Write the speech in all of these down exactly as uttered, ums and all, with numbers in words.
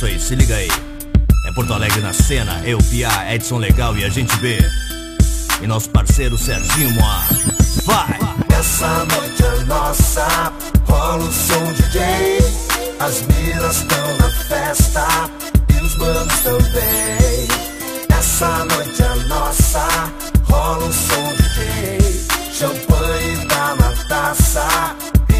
isso aí, se liga aí. É Porto Alegre na cena, eu, Pia, Edson Legal e a gente B. E nosso parceiro Serginho Moá. Vai! Essa noite é nossa, rola o som D J. As minas estão na festa e os manos também. Essa noite é nossa, rola o som D J. Champanhe tá na taça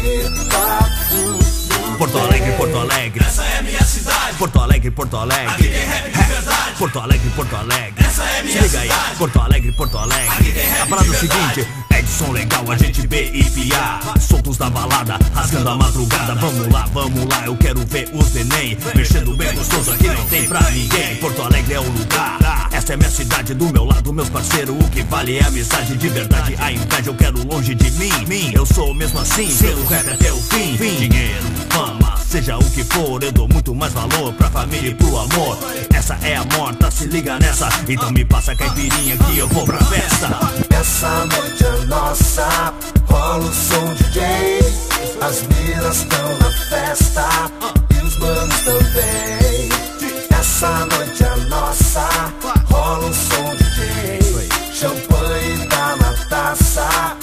e tá tudo. Porto Alegre, Porto Alegre, essa é minha cidade. Porto Alegre, Porto Alegre, aqui tem rap de verdade. Porto Alegre, Porto Alegre, essa é minha se liga cidade. aí, Porto Alegre, Porto Alegre. Aqui tem rap A parada é o de verdade. seguinte, Edson Legal, a gente B e Pia, soltos da balada, rasgando a madrugada. Vamos lá, vamos lá, eu quero ver os neném mexendo bem gostoso, aqui não tem pra ninguém. Porto Alegre é o lugar, essa é minha cidade, do meu lado, meus parceiros. O que vale é a amizade de verdade, a inveja eu quero longe de mim. Mim, eu sou mesmo assim, pelo rap até o fim. Dinheiro, fama, seja o que for, eu dou muito mais valor pra família e pro amor. Essa é a morta, se liga nessa, então me passa a caipirinha que eu vou pra festa. Essa noite é nossa, rola o som D J. As minas estão na festa e os manos também. Essa noite é nossa, rola o som D J. Champanhe tá na taça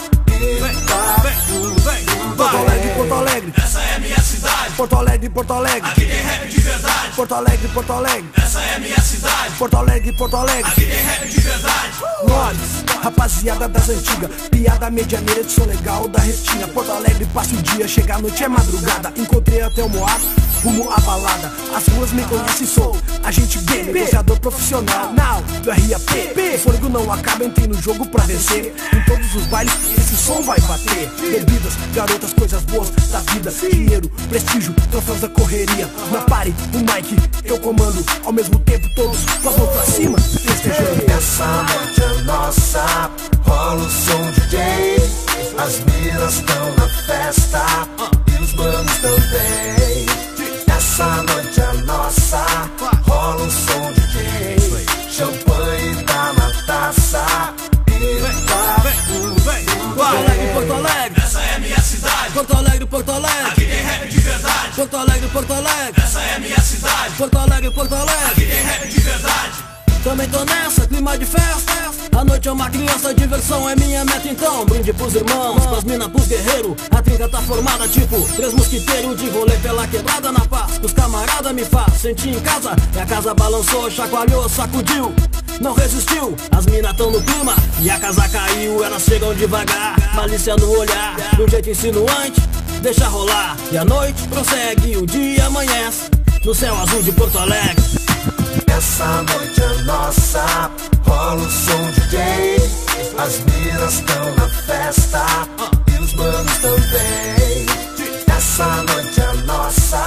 e tá tudo. Porto Alegre, Porto Alegre, essa é minha cidade. Porto Alegre, Porto Alegre, Aqui tem rap de verdade. Porto Alegre, Porto Alegre, Essa é minha cidade. Porto Alegre, Porto Alegre. Aqui tem rap de verdade. Nós, rapaziada das antigas, piada medianeira de som legal da restinha. Porto Alegre passa o dia, chega a noite é madrugada. Encontrei até o Moá, rumo à balada. As ruas me conhecem, sou agente B, negociador profissional. Now, do R A P, o fôlego não acaba, entrei no jogo pra vencer. Em todos os bailes, esse som vai bater. Bebidas, garotas, coisas boas da vida. Dinheiro, prestígio, troféus da correria. Na pare, o mic, eu comando. Ao mesmo tempo todos com as mãos pra cima, festejando. Essa noite é nossa, rola o som D J. As minas estão na festa e os manos também. Essa noite é nossa, rola o som D J. Champanhe tá na taça e tá tudo. Porto Alegre, Porto Alegre, Essa é minha cidade. Porto Alegre, Porto Alegre, Aqui tem rap de verdade. Porto Alegre, Porto Alegre, Essa é minha cidade. Porto Alegre, Porto Aqui Alegre. tem rap de verdade. Também tô nessa, clima de festa. A noite é uma criança, a diversão é minha meta. Então, brinde pros irmãos, pras minas, pros guerreiros. A trinca tá formada tipo três mosquiteiros. De rolê pela quebrada na paz, que os camarada me faz sentir em casa. E a casa balançou, chacoalhou, sacudiu, não resistiu. As minas tão no clima e a casa caiu. Elas chegam devagar, malícia no olhar, de um jeito insinuante, deixa rolar. E a noite prossegue, o dia amanhece no céu azul de Porto Alegre. Essa noite é nossa, rola o som D J. As minas estão na festa e os manos também. Essa noite é nossa,